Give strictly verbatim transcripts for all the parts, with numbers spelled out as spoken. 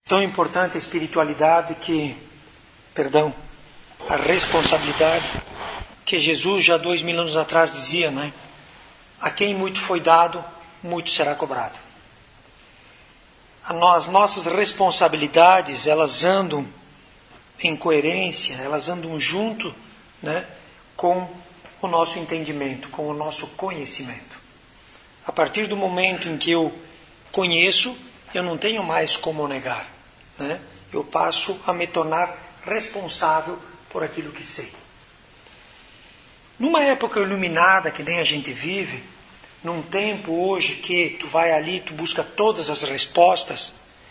Tão importante a espiritualidade que, perdão, a responsabilidade que Jesus já dois mil anos atrás dizia, né? A quem muito foi dado, muito será cobrado. As nossas responsabilidades, elas andam em coerência, elas andam junto, né, com o nosso entendimento, com o nosso conhecimento. A partir do momento em que eu conheço, eu não tenho mais como negar, né? Eu passo a me tornar responsável por aquilo que sei. Numa época iluminada que nem a gente vive, num tempo hoje que tu vai ali, tu busca todas as respostas,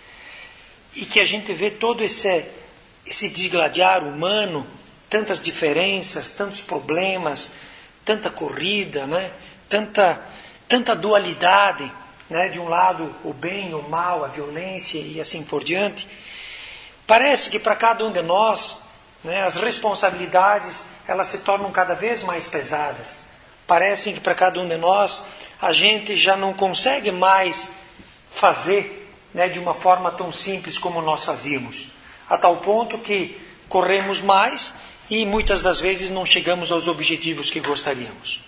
e que a gente vê todo esse, esse digladiar humano, tantas diferenças, tantos problemas, tanta corrida, né? tanta, tanta dualidade, né? De um lado o bem, o mal, a violência e assim por diante. Parece que para cada um de nós, né, as responsabilidades elas se tornam cada vez mais pesadas. Parece que para cada um de nós a gente já não consegue mais fazer, né, de uma forma tão simples como nós fazíamos. A tal ponto que corremos mais e muitas das vezes não chegamos aos objetivos que gostaríamos.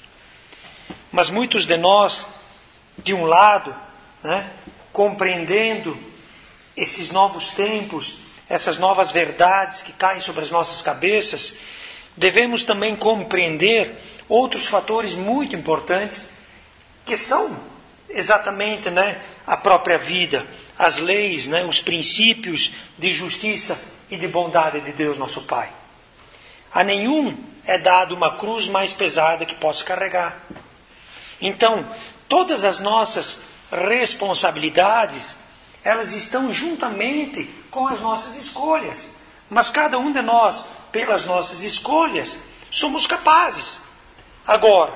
Mas muitos de nós, de um lado, né, compreendendo esses novos tempos, essas novas verdades que caem sobre as nossas cabeças, devemos também compreender outros fatores muito importantes, que são exatamente, né, a própria vida, as leis, né, os princípios de justiça e de bondade de Deus nosso Pai. A nenhum é dado uma cruz mais pesada que possa carregar. Então, todas as nossas responsabilidades, elas estão juntamente com as nossas escolhas. Mas cada um de nós, pelas nossas escolhas, somos capazes. Agora,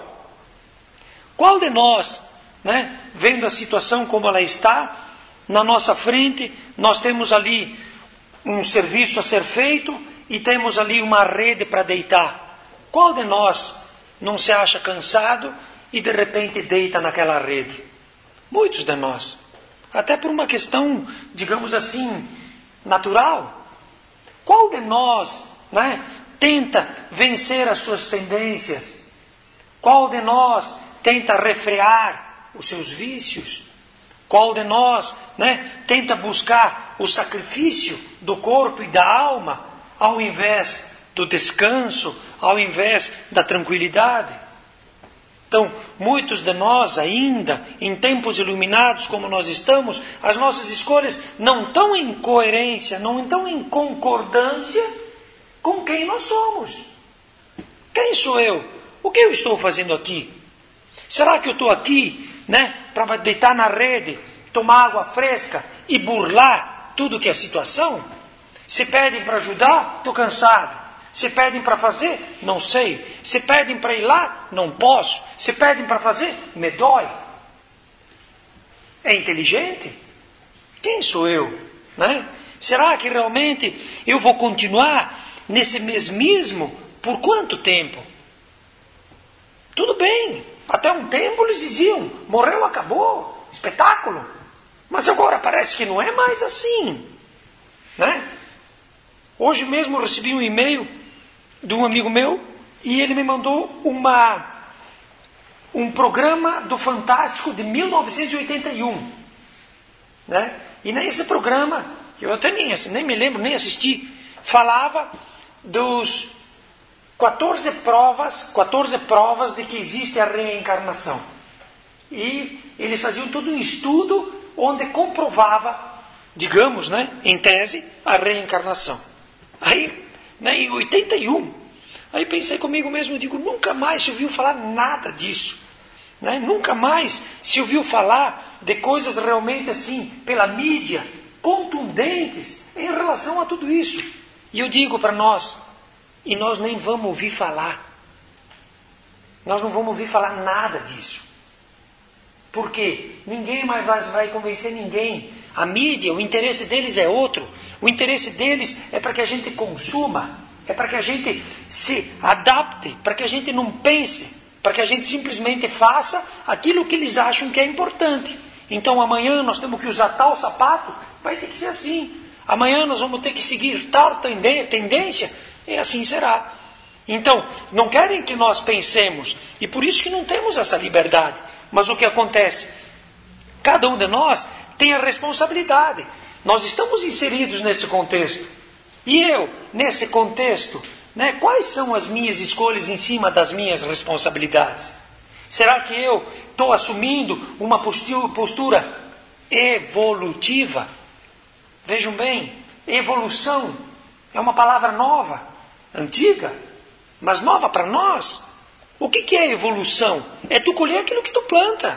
qual de nós, né, vendo a situação como ela está, na nossa frente, nós temos ali um serviço a ser feito e temos ali uma rede para deitar. Qual de nós não se acha cansado e de repente deita naquela rede? Muitos de nós. Até por uma questão, digamos assim, natural. Qual de nós, né, tenta vencer as suas tendências? Qual de nós tenta refrear os seus vícios? Qual de nós, né, tenta buscar o sacrifício do corpo e da alma ao invés do descanso, ao invés da tranquilidade? Então, muitos de nós ainda, em tempos iluminados como nós estamos, as nossas escolhas não estão em coerência, não estão em concordância com quem nós somos. Quem sou eu? O que eu estou fazendo aqui? Será que eu estou aqui, né, para deitar na rede, tomar água fresca e burlar tudo que é situação? Se pedem para ajudar, estou cansado. Se pedem para fazer, não sei. Se pedem para ir lá, não posso. Se pedem para fazer, me dói. É inteligente? Quem sou eu? Né? Será que realmente eu vou continuar nesse mesmismo por quanto tempo? Tudo bem. Até um tempo eles diziam, morreu, acabou, espetáculo. Mas agora parece que não é mais assim. Né? Hoje mesmo eu recebi um e-mail de um amigo meu e ele me mandou uma, um programa do Fantástico de mil novecentos e oitenta e um. Né? E nesse programa, eu até nem, nem me lembro, nem assisti, falava dos quatorze provas, quatorze provas de que existe a reencarnação. E eles faziam todo um estudo onde comprovava, digamos, né, em tese, a reencarnação. Aí, né, em oitenta e um, aí pensei comigo mesmo, digo, nunca mais se ouviu falar nada disso. Né? Nunca mais se ouviu falar de coisas realmente assim, pela mídia, contundentes em relação a tudo isso. E eu digo para nós, e nós nem vamos ouvir falar. Nós não vamos ouvir falar nada disso. Por quê? Ninguém mais vai, vai convencer ninguém. A mídia, o interesse deles é outro. O interesse deles é para que a gente consuma, é para que a gente se adapte, para que a gente não pense, para que a gente simplesmente faça aquilo que eles acham que é importante. Então amanhã nós temos que usar tal sapato, vai ter que ser assim. Amanhã nós vamos ter que seguir tal tendência, e assim será. Então, não querem que nós pensemos, e por isso que não temos essa liberdade. Mas o que acontece? Cada um de nós tem a responsabilidade. Nós estamos inseridos nesse contexto. E eu, nesse contexto, né, quais são as minhas escolhas em cima das minhas responsabilidades? Será que eu estou assumindo uma postura evolutiva? Vejam bem, evolução é uma palavra nova, antiga, mas nova para nós. O que, que é evolução? É tu colher aquilo que tu planta.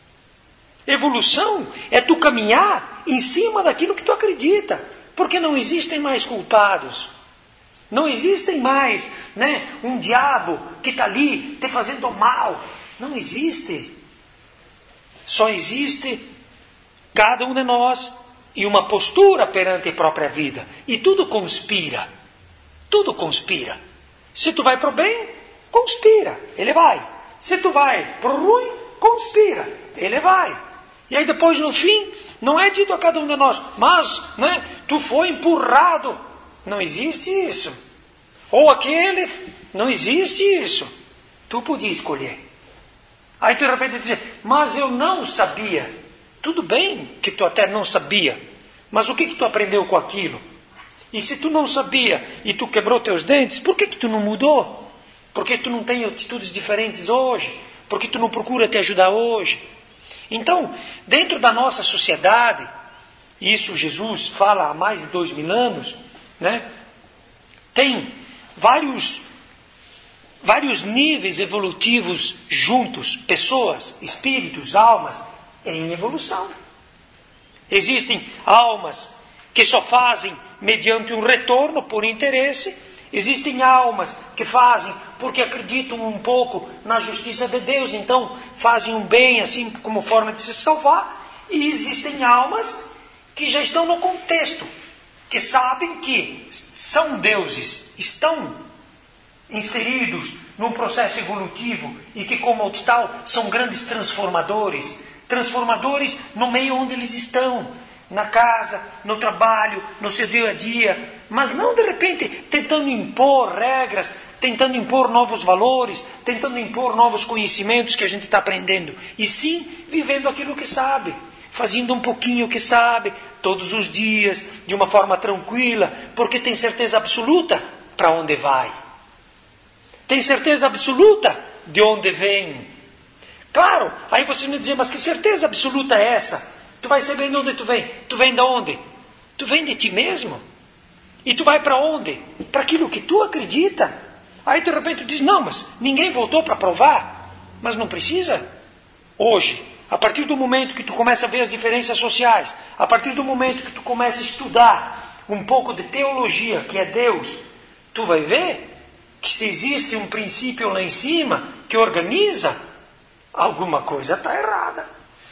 Evolução é tu caminhar em cima daquilo que tu acredita. Porque não existem mais culpados. Não existem mais, né, um diabo que está ali te fazendo mal. Não existe. Só existe cada um de nós e uma postura perante a própria vida. E tudo conspira. Tudo conspira. Se tu vai para o bem, conspira. Ele vai. Se tu vai para o ruim, conspira. Ele vai. E aí depois no fim, não é dito a cada um de nós, mas, né, tu foi empurrado. Não existe isso. Ou aquele, não existe isso. Tu podia escolher. Aí tu de repente diz, mas eu não sabia. Tudo bem que tu até não sabia. Mas o que que tu aprendeu com aquilo? E se tu não sabia e tu quebrou teus dentes, por que que tu não mudou? Por que tu não tem atitudes diferentes hoje? Por que tu não procura te ajudar hoje? Então, dentro da nossa sociedade, isso Jesus fala há mais de dois mil anos, né? Tem vários, vários níveis evolutivos juntos, pessoas, espíritos, almas, em evolução. Existem almas que só fazem mediante um retorno por interesse. Existem almas que fazem porque acreditam um pouco na justiça de Deus, então fazem um bem assim como forma de se salvar. E existem almas que já estão no contexto, que sabem que são deuses, estão inseridos num processo evolutivo e que, como tal, são grandes transformadores. Transformadores no meio onde eles estão, na casa, no trabalho, no seu dia a dia, mas não de repente tentando impor regras, tentando impor novos valores, tentando impor novos conhecimentos que a gente está aprendendo, e sim vivendo aquilo que sabe, fazendo um pouquinho o que sabe, todos os dias, de uma forma tranquila, porque tem certeza absoluta para onde vai. Tem certeza absoluta de onde vem. Claro, aí você me diz, mas que certeza absoluta é essa? Tu vai saber de onde tu vem. Tu vem de onde? Tu vem de ti mesmo. E tu vai para onde? Para aquilo que tu acredita. Aí de repente tu diz, não, mas ninguém voltou para provar. Mas não precisa. Hoje, a partir do momento que tu começa a ver as diferenças sociais, a partir do momento que tu começa a estudar um pouco de teologia, que é Deus, tu vai ver que se existe um princípio lá em cima que organiza, alguma coisa está errada.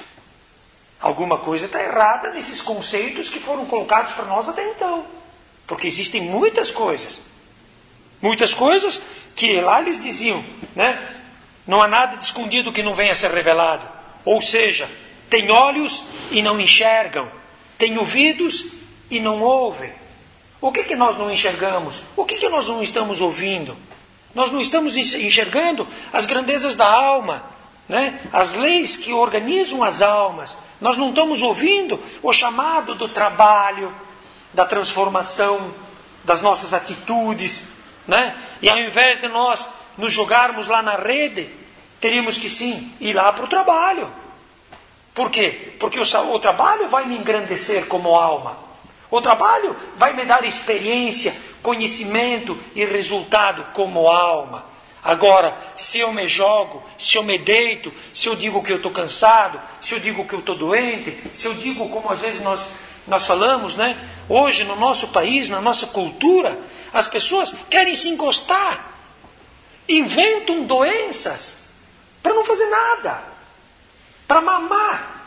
Alguma coisa está errada nesses conceitos que foram colocados para nós até então. Porque existem muitas coisas. Muitas coisas que lá eles diziam, né? Não há nada de escondido que não venha a ser revelado. Ou seja, tem olhos e não enxergam. Tem ouvidos e não ouvem. O que que nós não enxergamos? O que que nós não estamos ouvindo? Nós não estamos enxergando as grandezas da alma, né? As leis que organizam as almas. Nós não estamos ouvindo o chamado do trabalho, da transformação, das nossas atitudes, né? E ao invés de nós nos jogarmos lá na rede, teríamos que sim ir lá para o trabalho. Por quê? Porque o, o trabalho vai me engrandecer como alma. O trabalho vai me dar experiência, conhecimento e resultado como alma. Agora, se eu me jogo, se eu me deito, se eu digo que eu estou cansado, se eu digo que eu estou doente, se eu digo como às vezes nós, nós falamos, né? Hoje no nosso país, na nossa cultura, as pessoas querem se encostar, inventam doenças para não fazer nada, para mamar.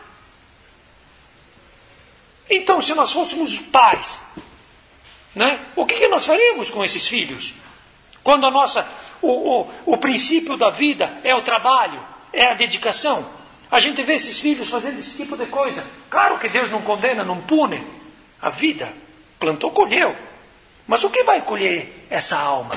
Então, se nós fôssemos pais, né? O que, que nós faríamos com esses filhos? Quando a nossa... O, o, o princípio da vida é o trabalho, é a dedicação. A gente vê esses filhos fazendo esse tipo de coisa. Claro que Deus não condena, não pune a vida. Plantou, colheu. Mas o que vai colher essa alma?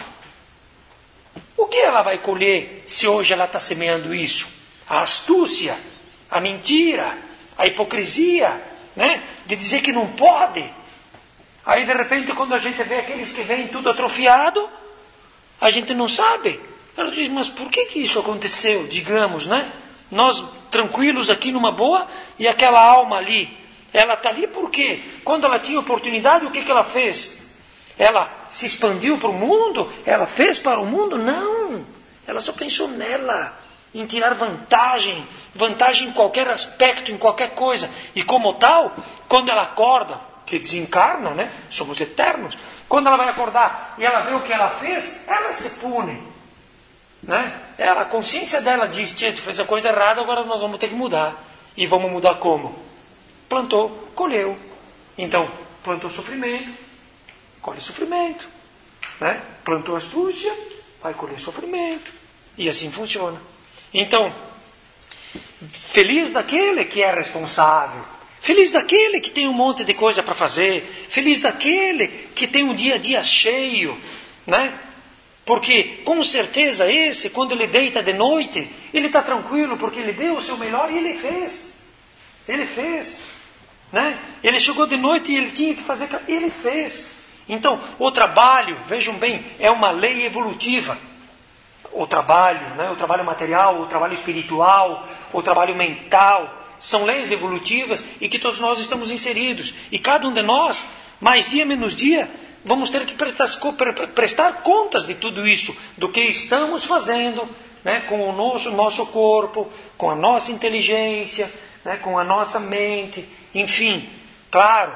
O que ela vai colher se hoje ela está semeando isso? A astúcia, a mentira, a hipocrisia, né? De dizer que não pode. Aí de repente quando a gente vê aqueles que vêm tudo atrofiado, a gente não sabe. Ela diz, mas por que que isso aconteceu? Digamos, né? Nós tranquilos aqui numa boa e aquela alma ali, ela está ali por quê? Quando ela tinha oportunidade, o que que ela fez? Ela se expandiu para o mundo? Ela fez para o mundo? Não. Ela só pensou nela, em tirar vantagem, vantagem em qualquer aspecto, em qualquer coisa. E como tal, quando ela acorda, que desencarna, né? Somos eternos. Quando ela vai acordar e ela vê o que ela fez, ela se pune. Né? Ela, a consciência dela diz, tia, tu fez a coisa errada, agora nós vamos ter que mudar. E vamos mudar como? Plantou, colheu. Então, plantou sofrimento, colhe sofrimento. Né? Plantou astúcia, vai colher sofrimento. E assim funciona. Então, feliz daquele que é responsável. Feliz daquele que tem um monte de coisa para fazer. Feliz daquele que tem um dia a dia cheio. Né? Porque, com certeza, esse, quando ele deita de noite, ele está tranquilo, porque ele deu o seu melhor e ele fez. Ele fez. Né? Ele chegou de noite e ele tinha que fazer... Ele fez. Então, o trabalho, vejam bem, é uma lei evolutiva. O trabalho, né? O trabalho material, o trabalho espiritual, o trabalho mental, são leis evolutivas e que todos nós estamos inseridos. E cada um de nós, mais dia menos dia, vamos ter que prestar, prestar contas de tudo isso, do que estamos fazendo, né, com o nosso, nosso corpo, com a nossa inteligência, né, com a nossa mente, enfim, claro,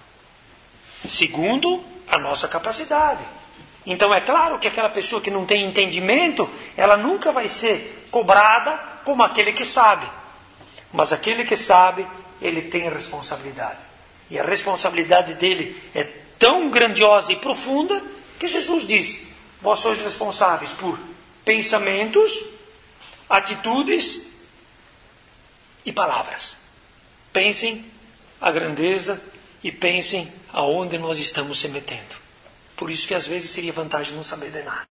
segundo a nossa capacidade. Então é claro que aquela pessoa que não tem entendimento, ela nunca vai ser cobrada como aquele que sabe. Mas aquele que sabe, ele tem responsabilidade. E a responsabilidade dele é tão grandiosa e profunda que Jesus diz, vós sois responsáveis por pensamentos, atitudes e palavras. Pensem a grandeza e pensem aonde nós estamos se metendo. Por isso que às vezes seria vantagem não saber de nada.